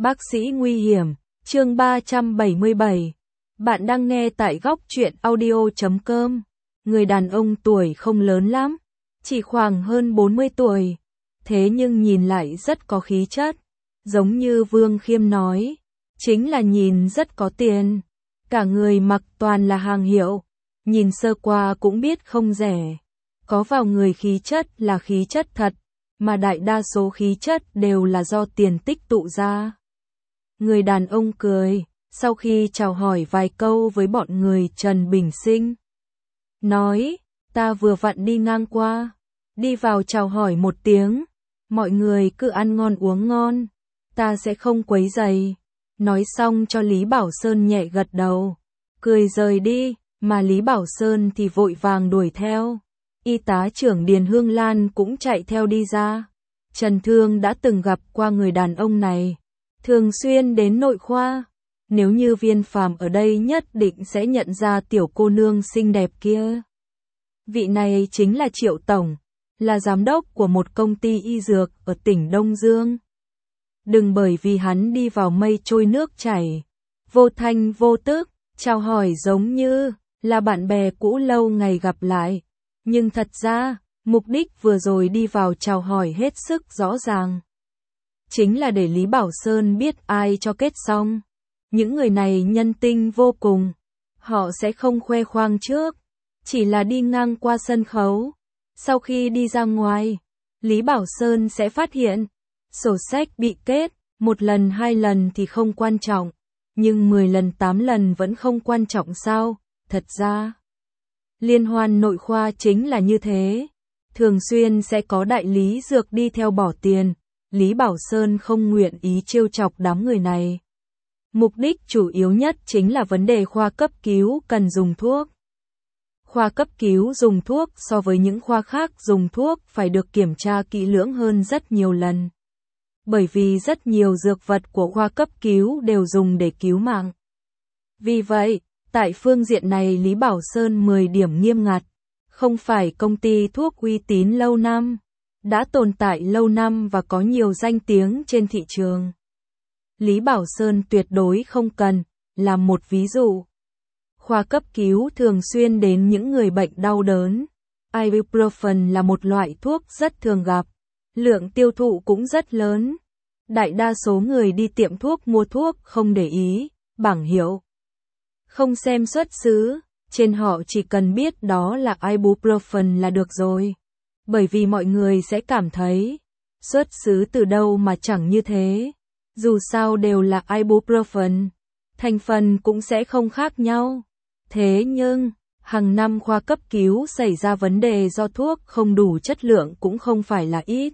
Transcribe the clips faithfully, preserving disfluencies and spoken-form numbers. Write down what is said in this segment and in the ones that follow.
Bác sĩ nguy hiểm, chương ba trăm bảy mươi bảy. Bạn đang nghe tại góc truyện audio chấm com. Người đàn ông tuổi không lớn lắm, chỉ khoảng hơn bốn mươi tuổi, thế nhưng nhìn lại rất có khí chất. Giống như Vương Khiêm nói, chính là nhìn rất có tiền. Cả người mặc toàn là hàng hiệu, nhìn sơ qua cũng biết không rẻ. Có vào người khí chất là khí chất thật, mà đại đa số khí chất đều là do tiền tích tụ ra. Người đàn ông cười, sau khi chào hỏi vài câu với bọn người Trần Bình Sinh. Nói, ta vừa vặn đi ngang qua, đi vào chào hỏi một tiếng, mọi người cứ ăn ngon uống ngon, ta sẽ không quấy rầy. Nói xong cho Lý Bảo Sơn nhẹ gật đầu, cười rời đi, mà Lý Bảo Sơn thì vội vàng đuổi theo. Y tá trưởng Điền Hương Lan cũng chạy theo đi ra. Trần Thương đã từng gặp qua người đàn ông này, thường xuyên đến nội khoa. Nếu như Viên Phàm ở đây nhất định sẽ nhận ra tiểu cô nương xinh đẹp kia. Vị này chính là Triệu Tổng, là giám đốc của một công ty y dược ở tỉnh Đông Dương. Đừng bởi vì hắn đi vào mây trôi nước chảy, vô thanh vô tức, chào hỏi giống như là bạn bè cũ lâu ngày gặp lại. Nhưng thật ra, mục đích vừa rồi đi vào chào hỏi hết sức rõ ràng. Chính là để Lý Bảo Sơn biết ai cho kết xong. Những người này nhân tinh vô cùng. Họ sẽ không khoe khoang trước, chỉ là đi ngang qua sân khấu. Sau khi đi ra ngoài, Lý Bảo Sơn sẽ phát hiện, sổ sách bị kết, một lần hai lần thì không quan trọng, nhưng mười lần tám lần vẫn không quan trọng sao? Thật ra, liên hoan nội khoa chính là như thế. Thường xuyên sẽ có đại lý dược đi theo bỏ tiền. Lý Bảo Sơn không nguyện ý trêu chọc đám người này. Mục đích chủ yếu nhất chính là vấn đề khoa cấp cứu cần dùng thuốc. Khoa cấp cứu dùng thuốc so với những khoa khác dùng thuốc phải được kiểm tra kỹ lưỡng hơn rất nhiều lần. Bởi vì rất nhiều dược vật của khoa cấp cứu đều dùng để cứu mạng. Vì vậy, tại phương diện này Lý Bảo Sơn mười điểm nghiêm ngặt. Không phải công ty thuốc uy tín lâu năm, đã tồn tại lâu năm và có nhiều danh tiếng trên thị trường. Lý Bảo Sơn tuyệt đối không cần, làm một ví dụ. Khoa cấp cứu thường xuyên đến những người bệnh đau đớn. Ibuprofen là một loại thuốc rất thường gặp, lượng tiêu thụ cũng rất lớn. Đại đa số người đi tiệm thuốc mua thuốc không để ý bảng hiệu, không xem xuất xứ, trên họ chỉ cần biết đó là Ibuprofen là được rồi. Bởi vì mọi người sẽ cảm thấy, xuất xứ từ đâu mà chẳng như thế. Dù sao đều là Ibuprofen, thành phần cũng sẽ không khác nhau. Thế nhưng, hàng năm khoa cấp cứu xảy ra vấn đề do thuốc không đủ chất lượng cũng không phải là ít.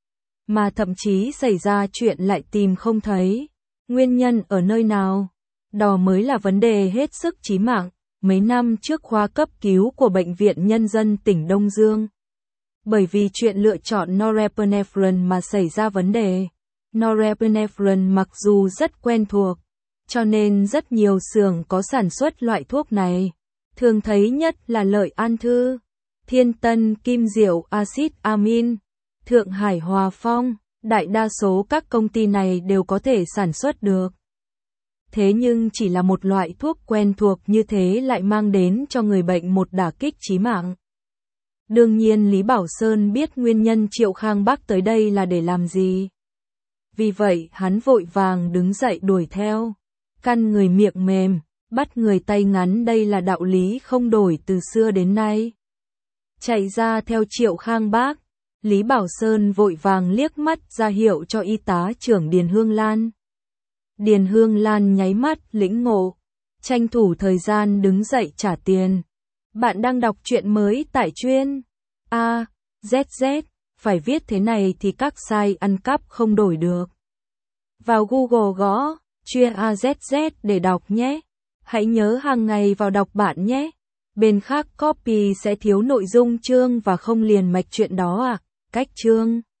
Mà thậm chí xảy ra chuyện lại tìm không thấy. Nguyên nhân ở nơi nào? Đó mới là vấn đề hết sức chí mạng. Mấy năm trước khoa cấp cứu của Bệnh viện Nhân dân tỉnh Đông Dương. Bởi vì chuyện lựa chọn Norepinephrine mà xảy ra vấn đề. Norepinephrine mặc dù rất quen thuộc, cho nên rất nhiều xưởng có sản xuất loại thuốc này. Thường thấy nhất là Lợi An Thư, Thiên Tân Kim Diệu Acid Amin, Thượng Hải Hòa Phong. Đại đa số các công ty này đều có thể sản xuất được. Thế nhưng chỉ là một loại thuốc quen thuộc như thế lại mang đến cho người bệnh một đả kích chí mạng. Đương nhiên Lý Bảo Sơn biết nguyên nhân Triệu Khang Bắc tới đây là để làm gì. Vì vậy hắn vội vàng đứng dậy đuổi theo. Căn người miệng mềm, bắt người tay ngắn đây là đạo lý không đổi từ xưa đến nay. Chạy ra theo Triệu Khang Bắc, Lý Bảo Sơn vội vàng liếc mắt ra hiệu cho y tá trưởng Điền Hương Lan. Điền Hương Lan nháy mắt lĩnh ngộ, tranh thủ thời gian đứng dậy trả tiền. Bạn đang đọc truyện mới tại chuyên A Z Z, phải viết thế này thì các site ăn cắp không đổi được. Vào Google gõ chuyên A Z Z để đọc nhé. Hãy nhớ hàng ngày vào đọc bạn nhé. Bên khác copy sẽ thiếu nội dung chương và không liền mạch chuyện đó à. Cách chương